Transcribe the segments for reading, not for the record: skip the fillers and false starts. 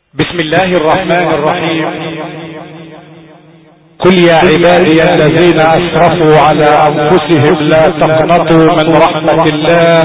بسم الله الرحمن الرحيم. قل يا عبادي الذين اسرفوا على انفسهم لا تقنطوا من رحمة الله،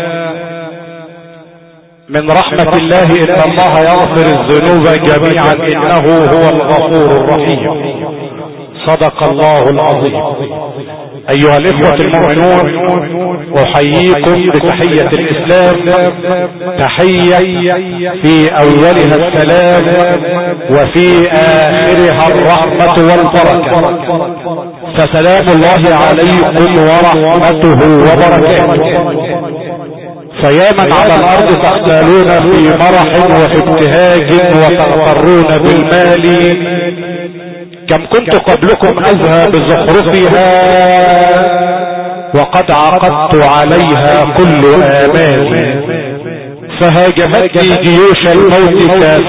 من رحمة الله ان الله يغفر الذنوب جميعا انه هو الغفور الرحيم. صدق الله العظيم. ايها الاخوة المؤمنون، احييكم بتحية الاسلام، تحية في اولها السلام وفي اخرها الرحمة والبركة، فسلام الله عليكم ورحمته وبركاته. فيا من على الارض تختالون في مرح وفي ابتهاج وتغترون بالمال، كم كنت قبلكم اذهب بزخرفها وقد عقدت عليها كل آمالي، فهاجمتني جيوش الموت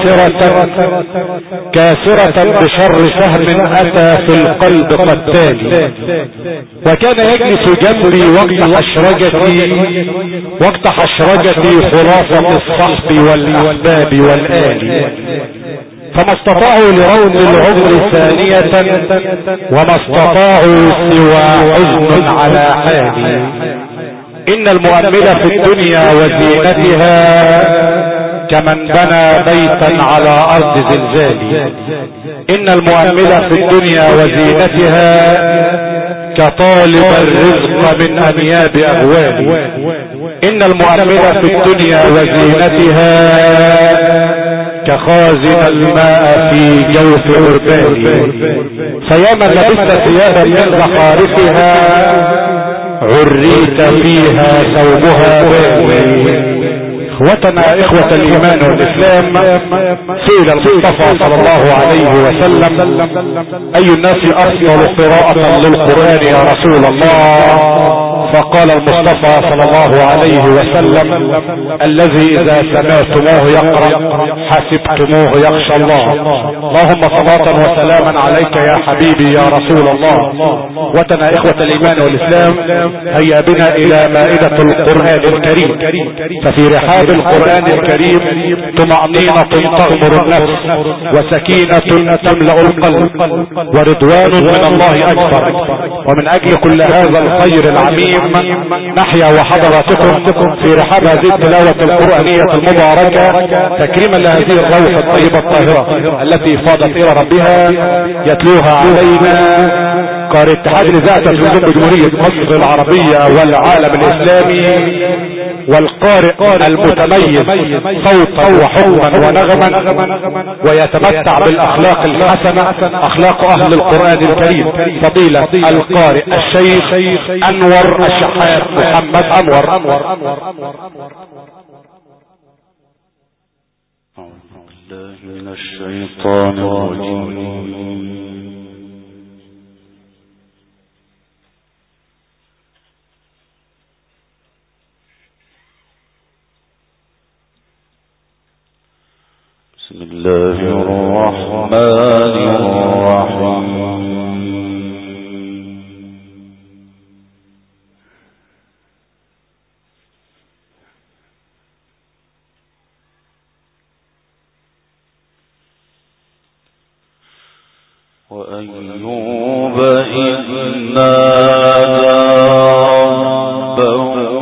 كاسرة بشر سهم اتى في القلب قتالي، وكان يجلس جنبي وقت حشرجتي خلاصة الصحب والاحباب والآل، فما استطاعوا لرون العمر ثانية وما استطاعوا سوى حزن على حالي. ان المؤمل في الدنيا وزينتها كمن بنى بيتا على ارض زلزال، ان المؤمل في الدنيا وزينتها كطالب الرزق من انياب اغوال، ان المؤمل في الدنيا وزينتها كخازن الماء في جوف غربال، فيا من لبست ثيابا من زخارفها عريت فيها ثوبها بالي. اخوتنا اخوة الايمان والاسلام، سئل المصطفى صلى الله عليه وسلم: اي الناس افضل قراءة للقرآن يا رسول الله؟ فقال المصطفى صلى الله عليه وسلم: الذي اذا سمعتموه يقرأ حسبتموه يخشى الله. اللهم صلاة وسلاما عليك يا حبيبي يا رسول الله. وتنا اخوة الايمان والاسلام، هيا بنا الى مائدة القرآن الكريم، ففي رحاب القرآن الكريم طمأنينة تغمر النفس، وسكينة تملأ القلب، ورضوان من الله اكبر. ومن اجل كل هذا الخير العميم نحيا وحضراتكم في رحاب هذه التلاوة القرآنية المباركة تكريما لهذه الروح الطيبة الطاهرة التي فاضت الى ربها، يتلوها علينا قارئ اتحاد الاذاعة والتلفزيون بجمهورية مصر العربية والعالم الاسلامي، والقارئ المتميز صوتا وحكما ونغما، ويتمتع بالاخلاق الحسنة، اخلاق اهل القرآن الكريم، فضيلة القارئ الشيخ انور الشحات محمد انور. أعوذ بالله من الشيطان الرجيم. بسم الله الرحمن الرحيم. وأيوب إذ نادى ربه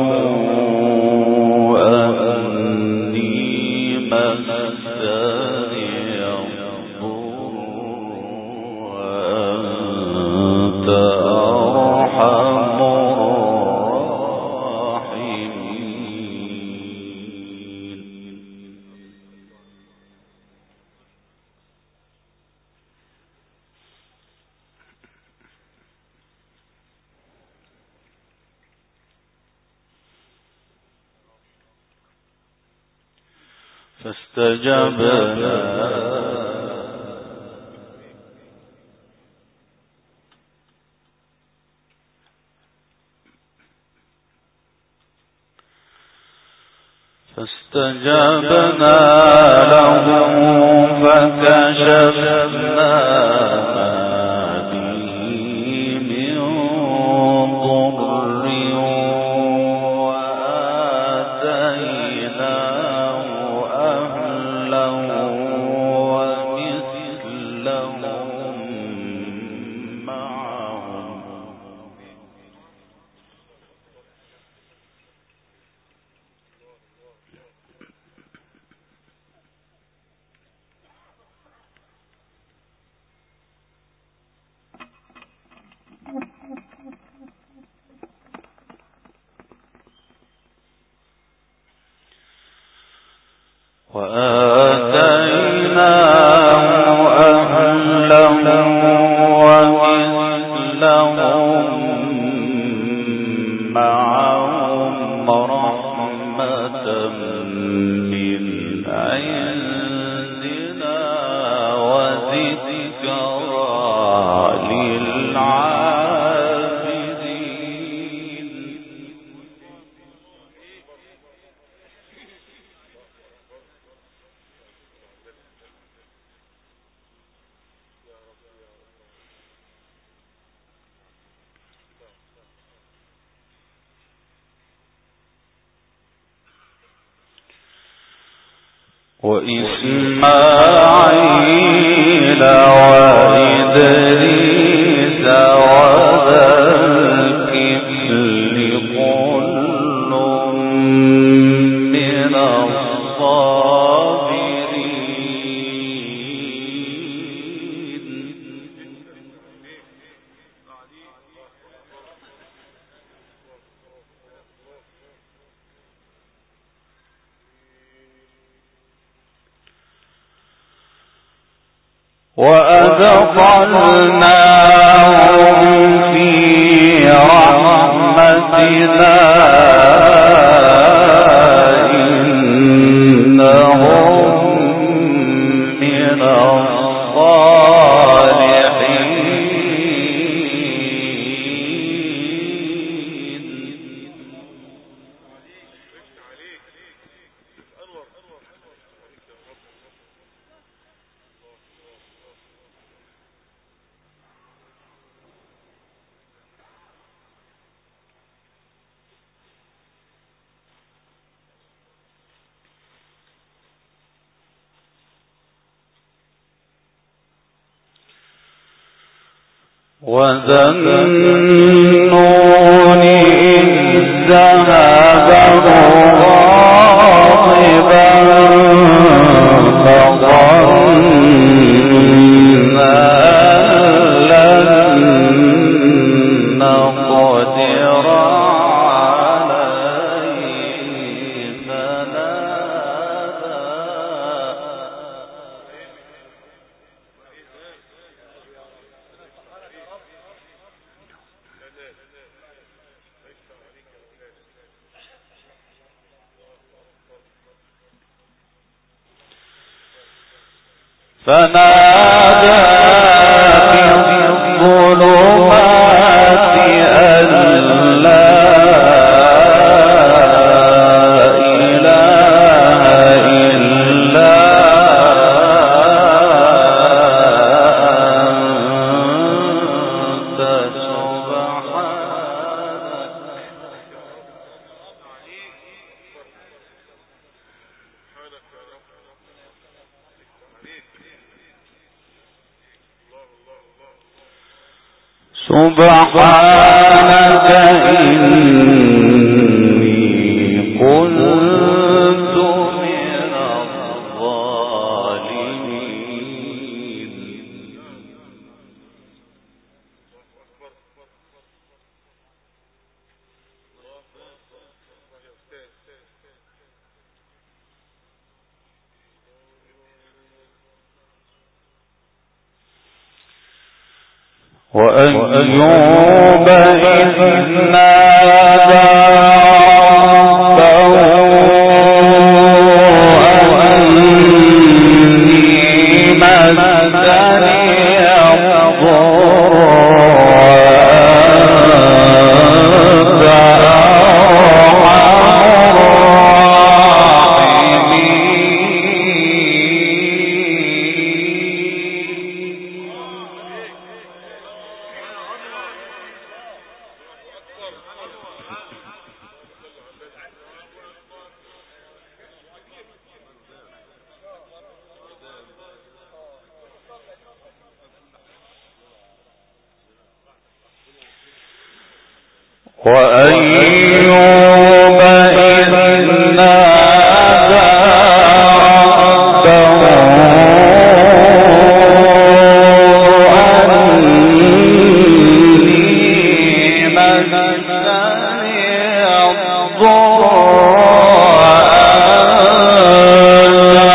فاستجبنا له فكشفنا ما به من ضر وآتيناه أهله وآتيناه أهله ومثلهم معهم رحمة من عندنا وذكرى للعابدين. وإسماعيل وإدريس وذا الكفل كل من الصابرين. وأدخلناهم في رحمتنا إنهم من الصالحين. وذا النون إذ ذهب مغاضبا فظن أن لن نقدر عليه فنادى في الظلمات أن لا إله إلا أنت سبحانك إني كنت من الظالمين. وأيوب إذ نادى ربه أني مسني الضر وأنت وأيوب إذ نادى ربه أني مسني الضر وأنت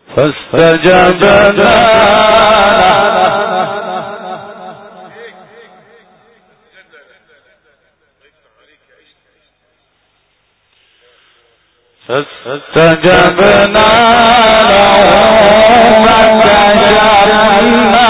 فاستجبنا له فكشفنا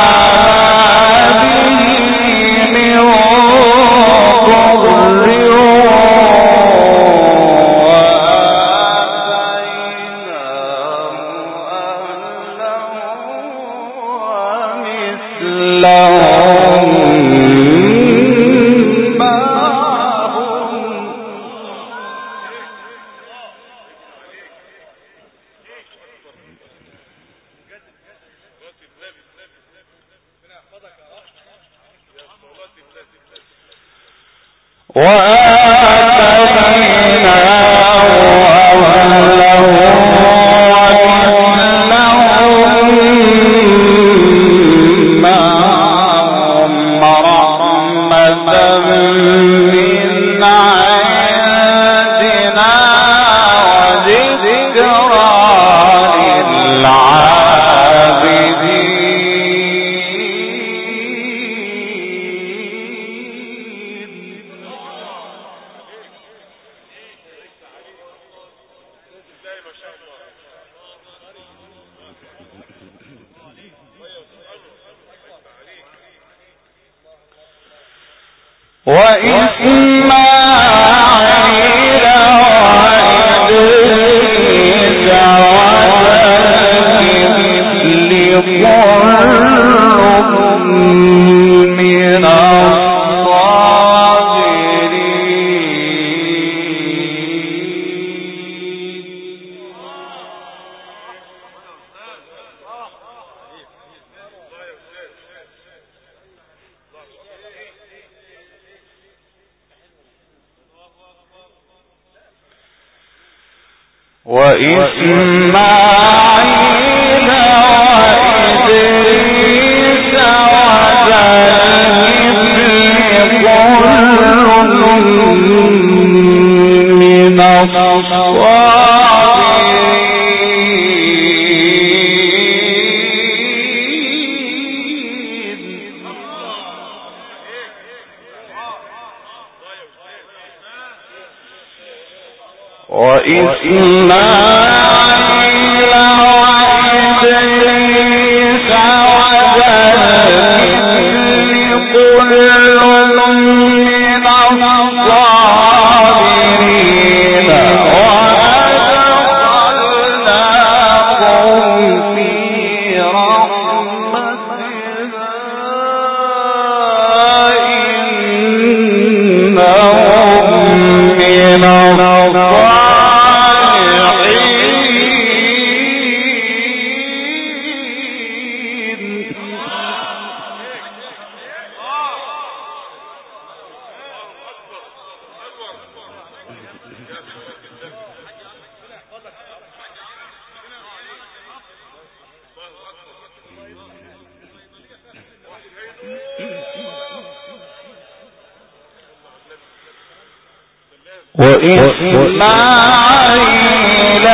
وإسماعيل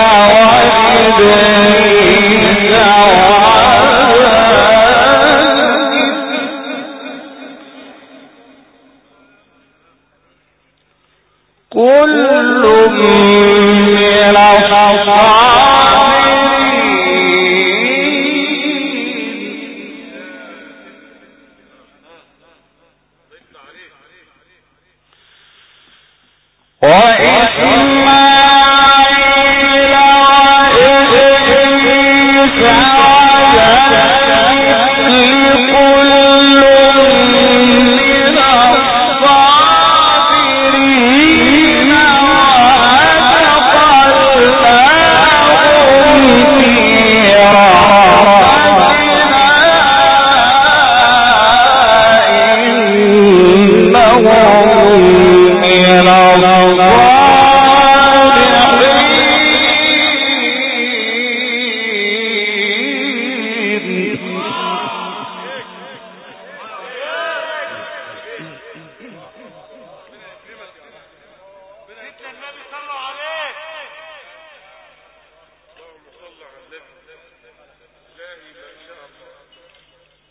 وإدريس كل من الصالحين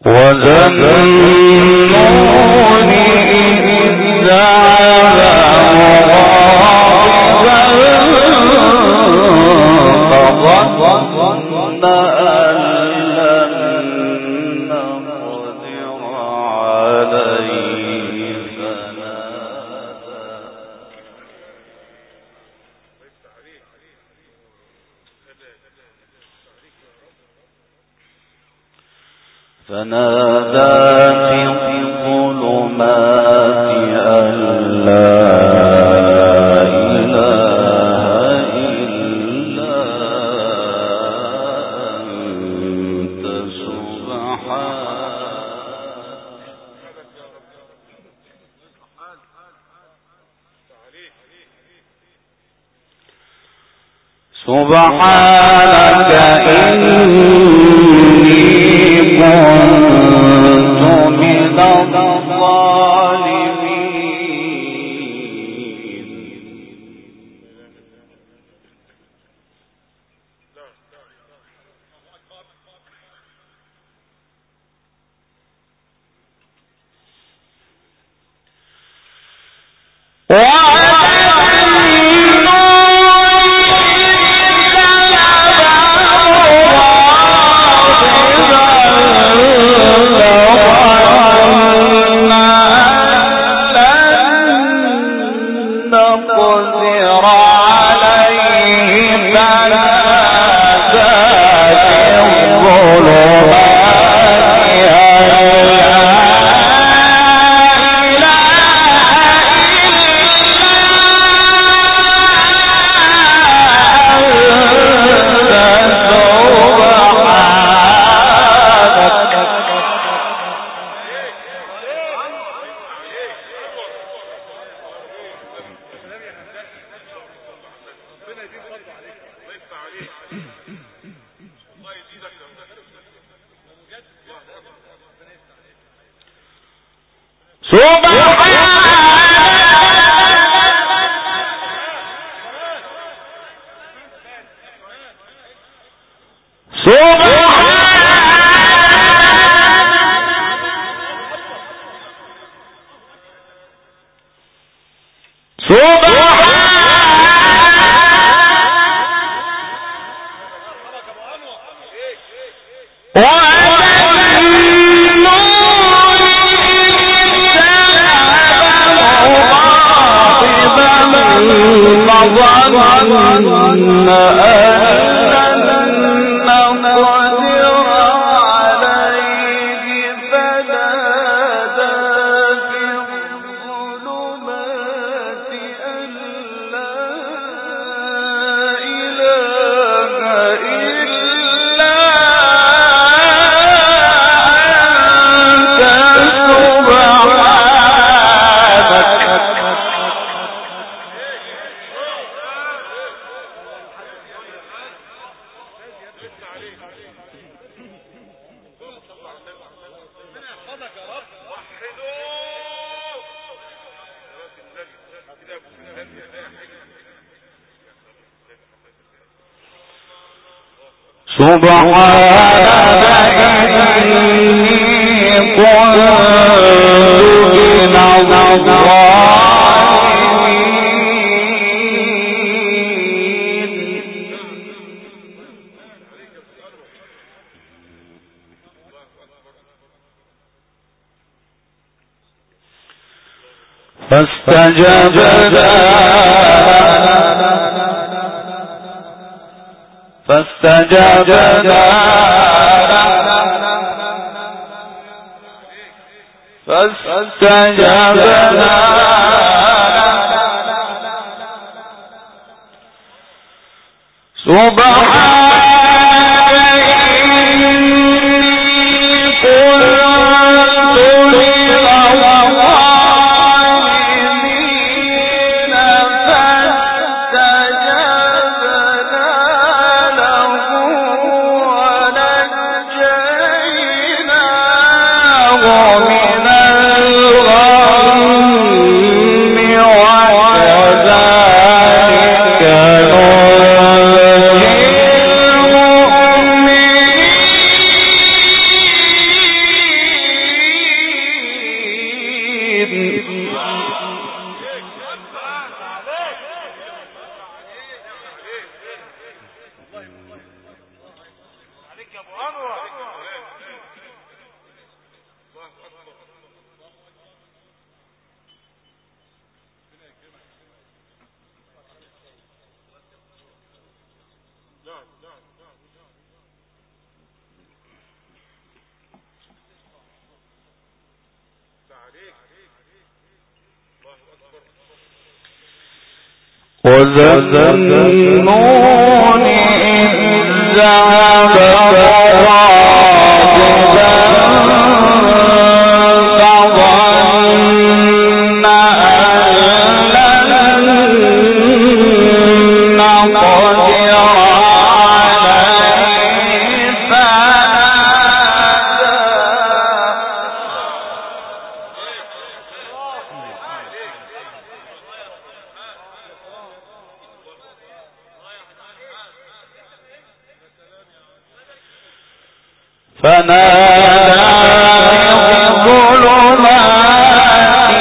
سبحانك إني كنت من الظالمين. فاستجبنا وذنون إذ ذهب مغاضبا فظن أن لن نقدر عليه فنادى في الظلمات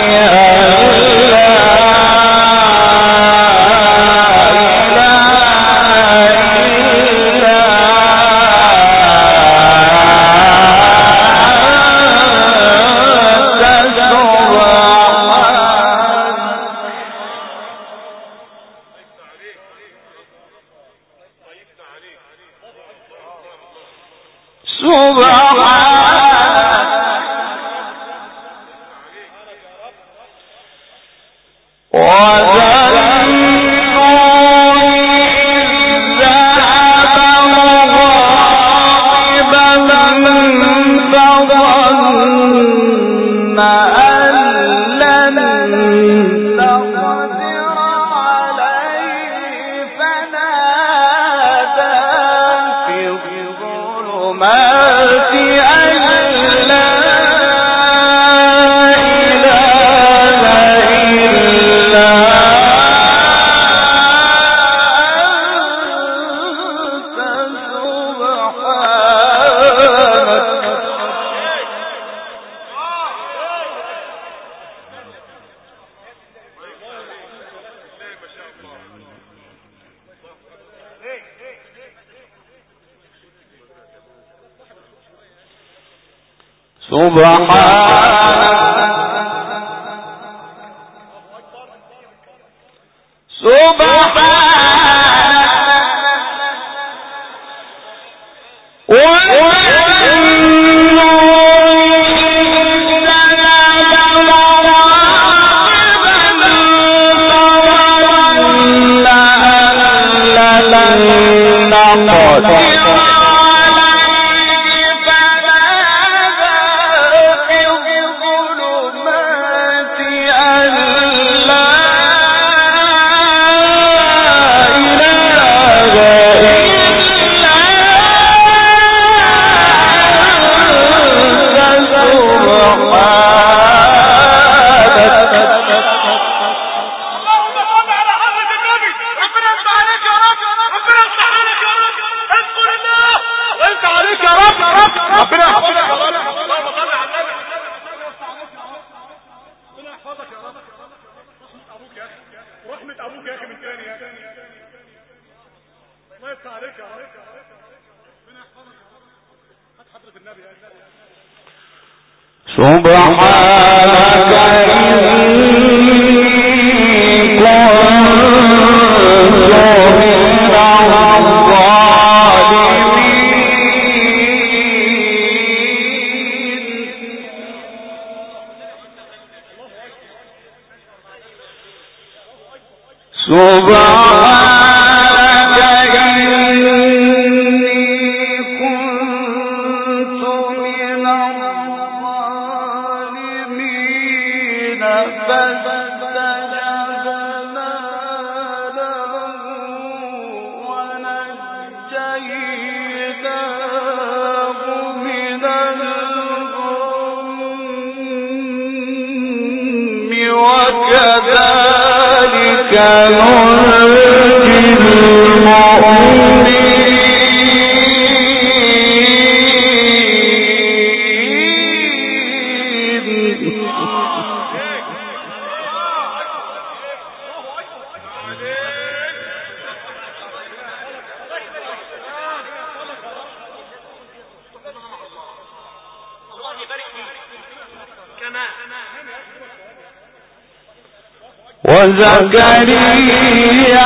وزكريا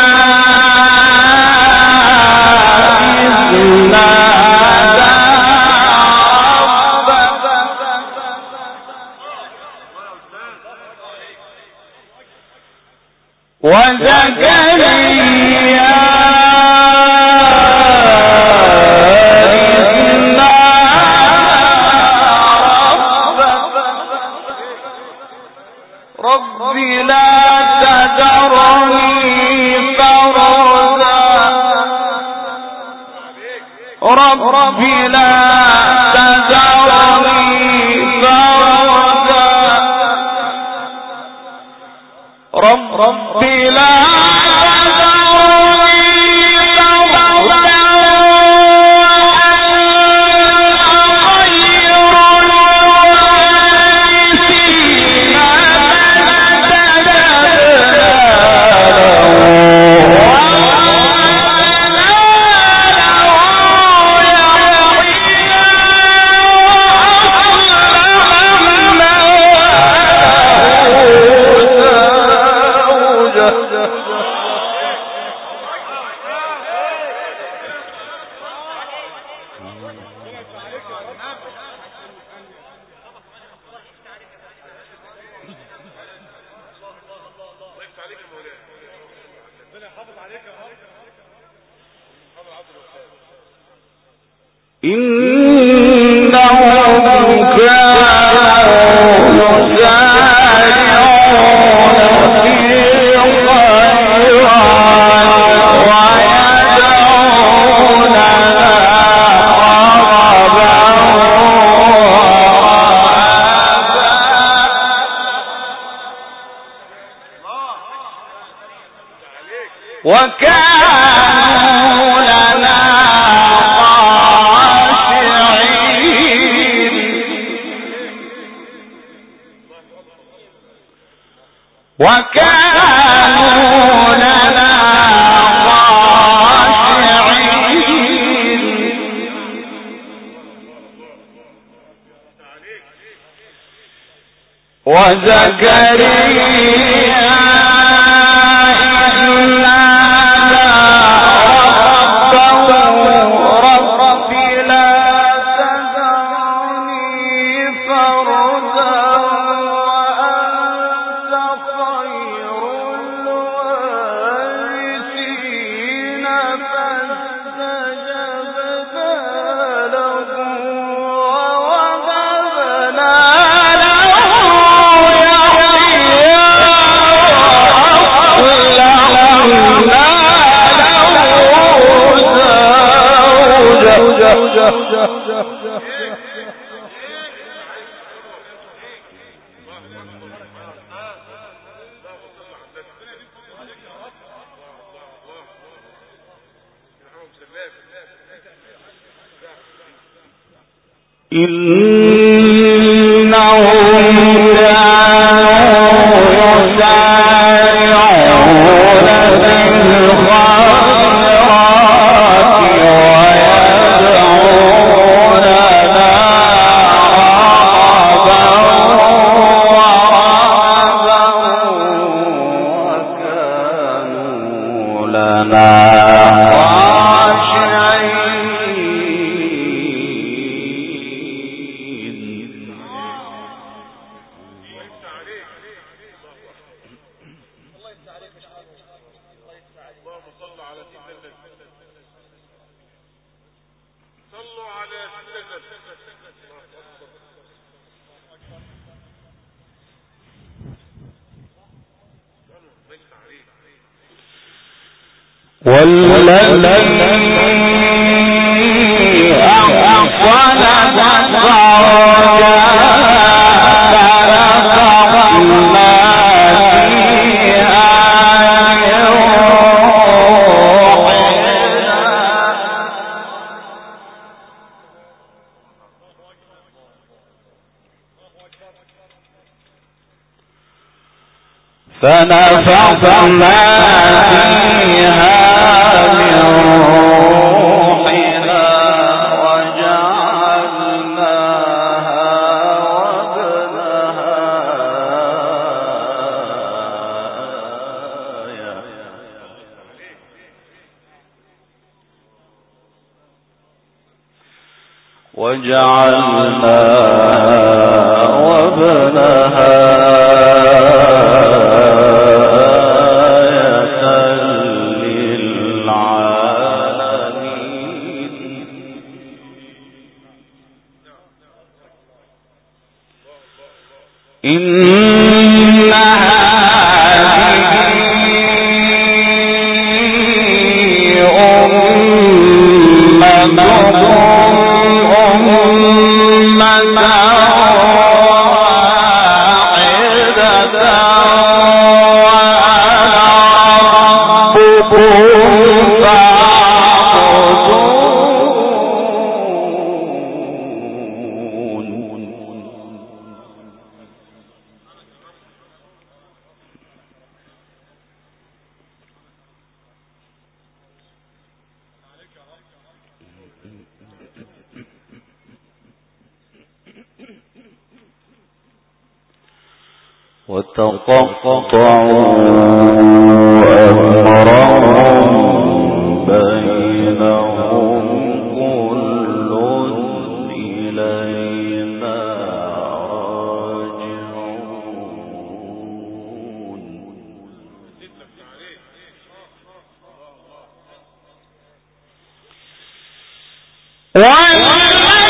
فنفخنا فيها من روحنا وجعلناها وابنها وجعلنا وابنها آية للعالمين إن وتقطعوا أمرهم بينهم كل إلينا راجعون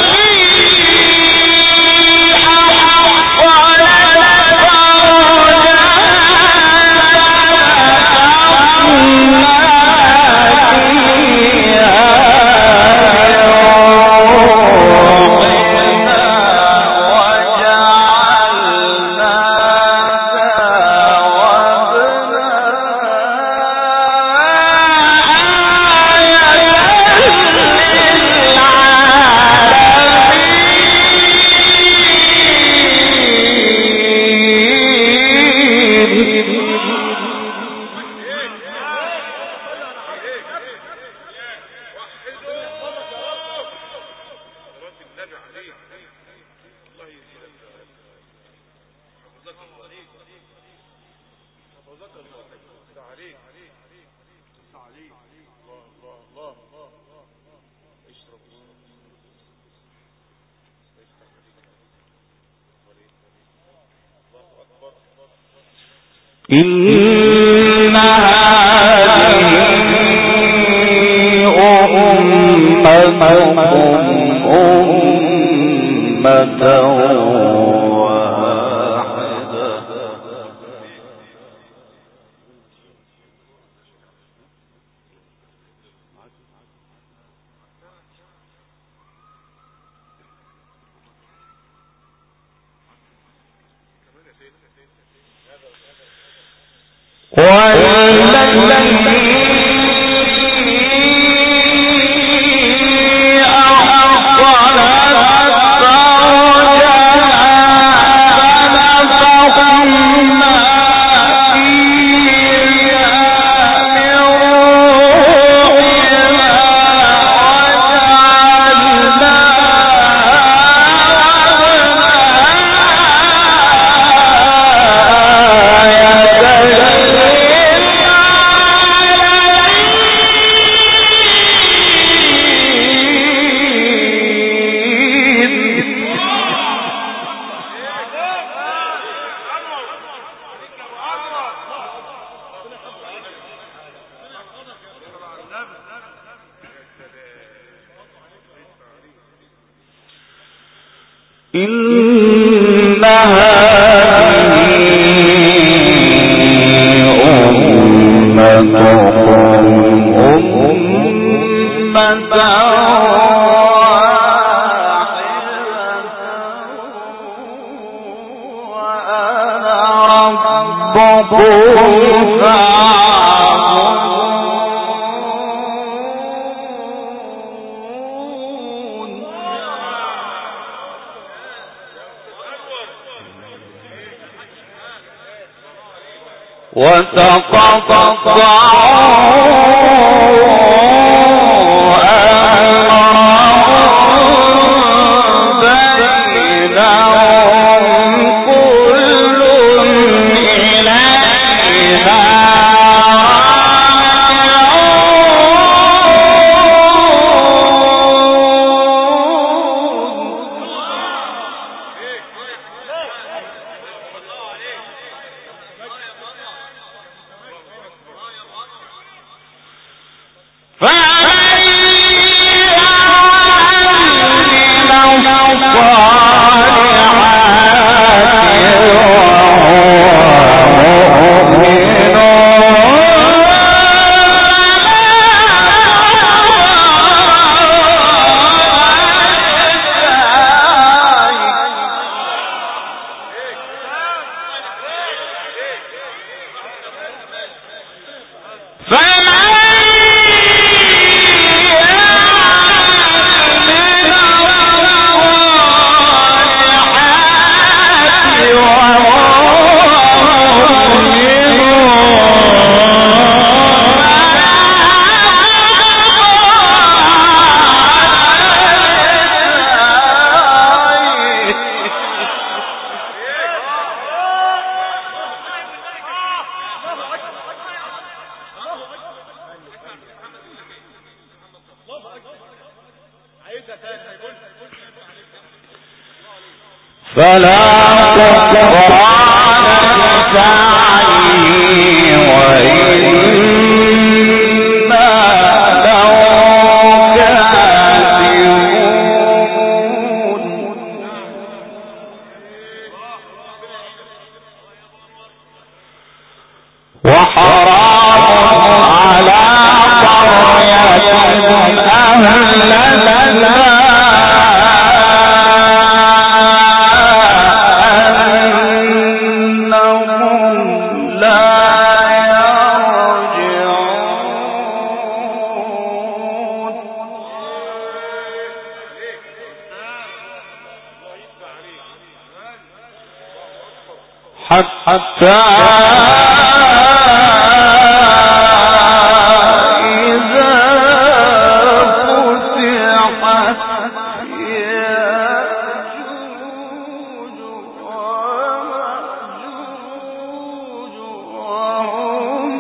إن هذه أمتكم أمة واحدة إن هذه أمتكم أمة وأنا ربكم وتقطعوا أمرهم بينهم كل إلينا راجعون فلا كفران لسعيه وإنا له كاتبون وحرام على قرية أهلكناها حتى إذا فتحت يأجوج ومأجوج وهم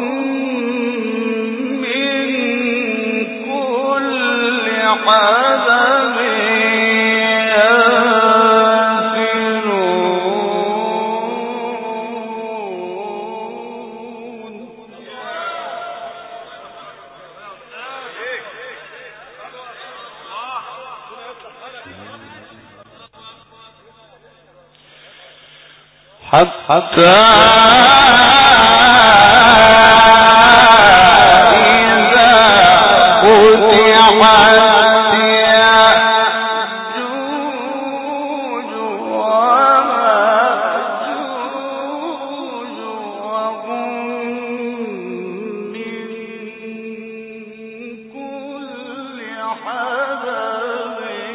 من كل حدب حتى إذا فتحت يأجوج ومأجوج وهم من كل حدب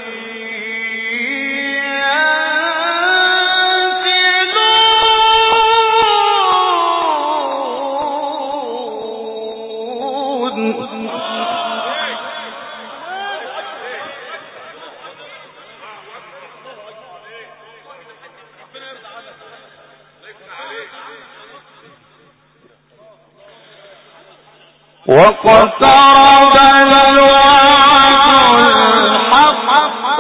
واقترب الوعد الحق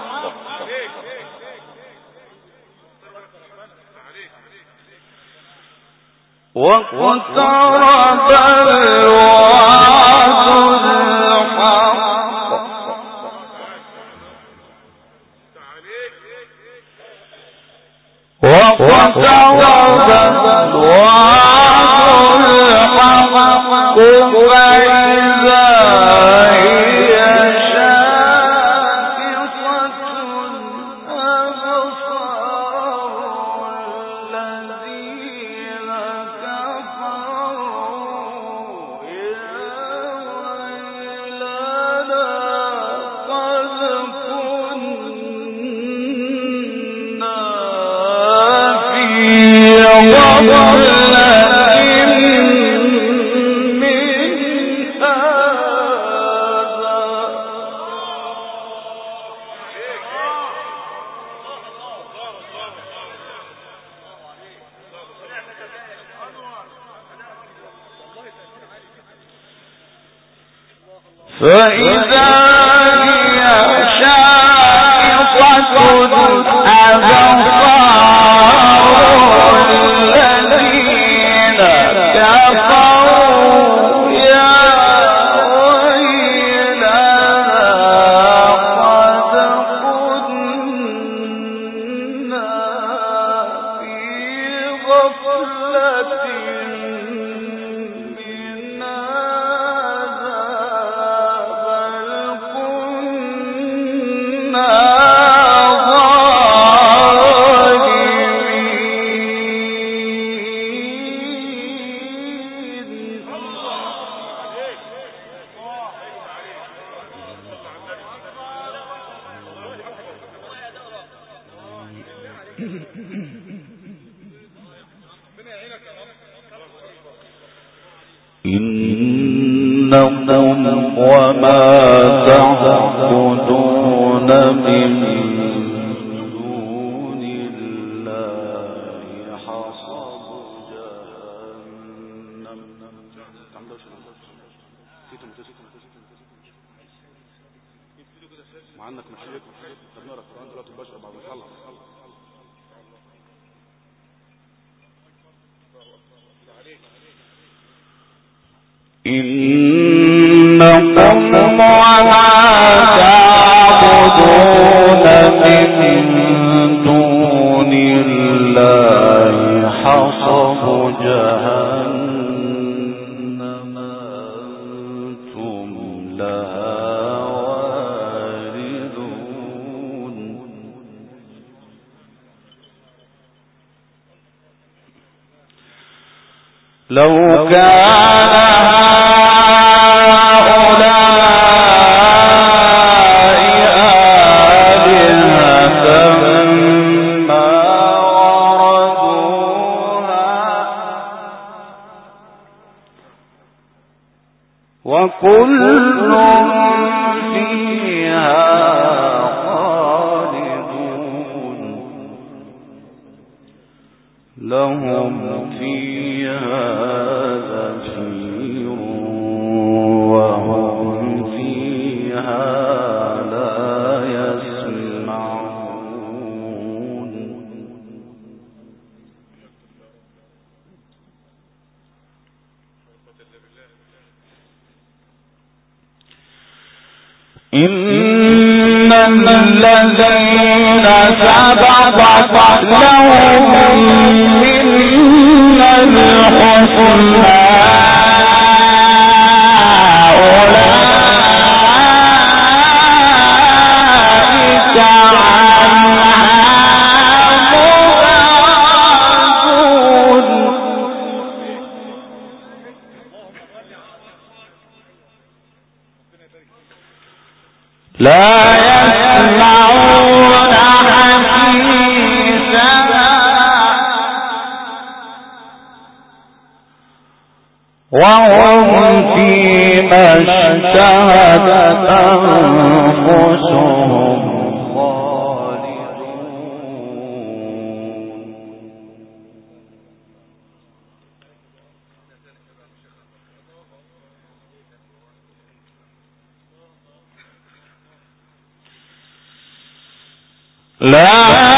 واقترب الوعد الحق واقترب الوعد الحق فإذا هي شاخصة أبصار الذين كفروا يا ويلنا قد كنا في غفلة فإذا هي شاخصة أبصار الذين كفروا يا ويلنا قد كنا في غفلة من إنكم وما تعبدون من دون الله حصب جهنم وعندك مشايخ طب نقرا القران دلوقتي البشر بعد ما نخلص إنكم وما تعبدون من دون الله حصب جهنم أنتم لها واردون. لو كان وكل فيها خالدون لهم فيها زفير وهم فيها لا يسمعون. إن الذين سبقت لهم منا الحسنى أولئك عنها مبعدون. لا يسمعون حسيسها وهم فيما اشتهت أنفسهم خالدون. لا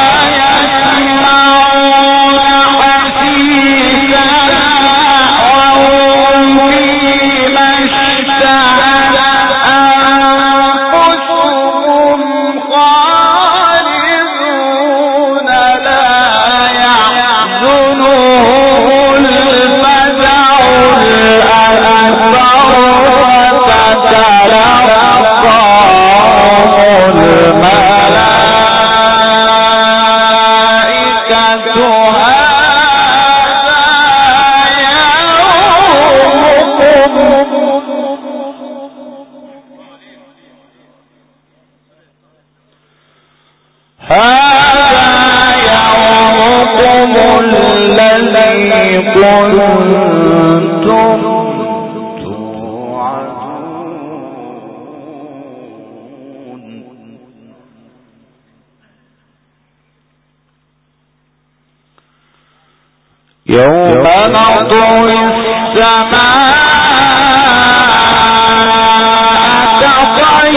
يسمعون حسيسها وهم فيما اشتهت أنفسهم خالدون. لا يحزنهم الفزع الأكبر وتتلقاهم هذا يومكم الذي كنتم توعدون. يوم نطوي السماء كطي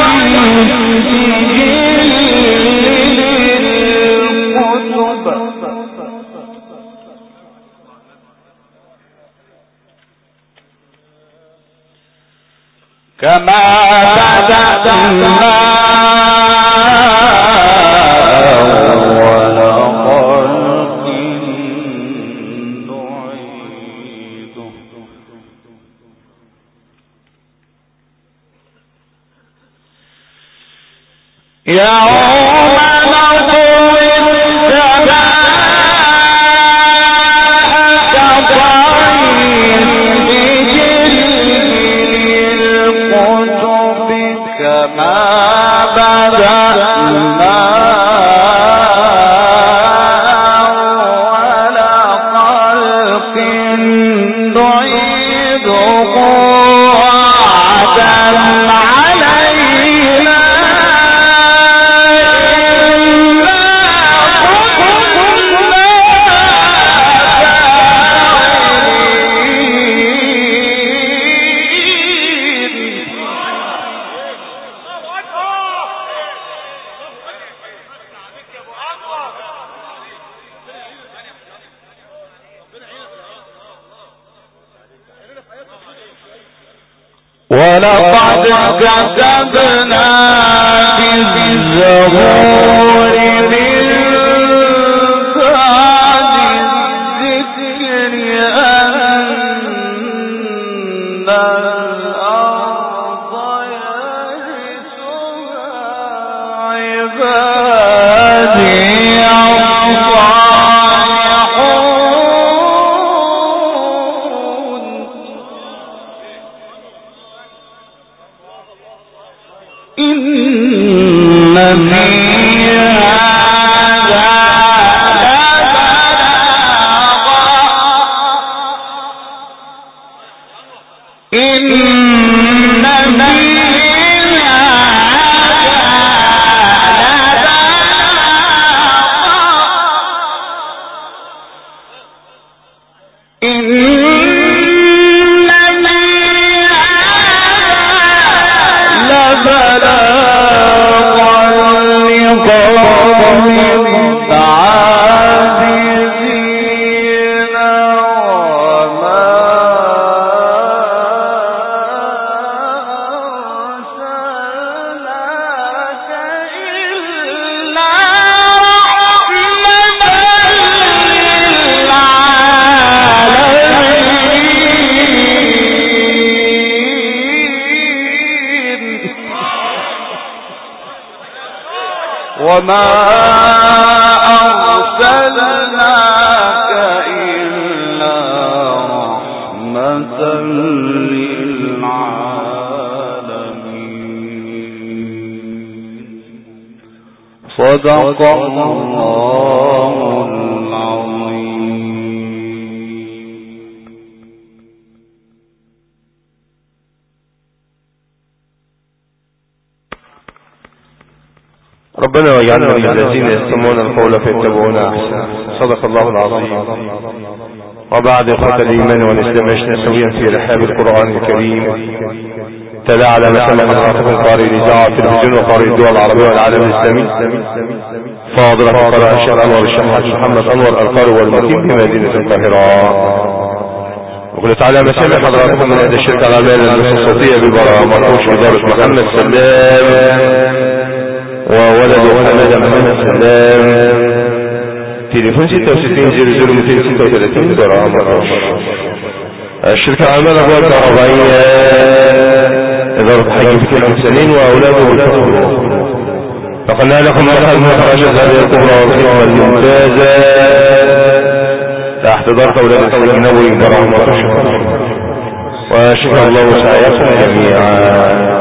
كما بدأنا أول خلق نعيده. يوم نطوي السماء كطي كما بدأنا أول خلق نعيده وعدا علينا ولقد كتبنا في الزبور من بعد الذكر أن الأرض يرثها عبادي وما أرسلناك إلا رحمة للعالمين. صدق الله العظيم. ربنا واجعلنا من الذين يستمعون القول فيتبعون احسنه. صدق الله العظيم. وبعد اخوة الايمان والاسلام عشنا سويا في رحاب القرآن الكريم. تلا على مسمى حضراتكم قارئ الاذاعة والتلفزيون وقارئ الدول العربية والعالم الاسلامي فاضل قراء الشيخ انور الشيخ محمد انور القارئ والمقيم بمدينة القاهرة. وقلت على مسمى حضراتكم من هذا الشركة العالمية للصوتية ببرامج مرحوش إدارة محمد سلام وولد محمد سلام. تليفون 6600 برامج. الشركة العالمية للأبواب الكهربائية إدارة حي فكر المحسنين وأولاده والفقر. فقلنا لكم مخرجات هذه الكبرى والخدمة الممتازة تحت إدارة أولاد الحي النبوي برامج. وشكر الله سعيكم جميعا.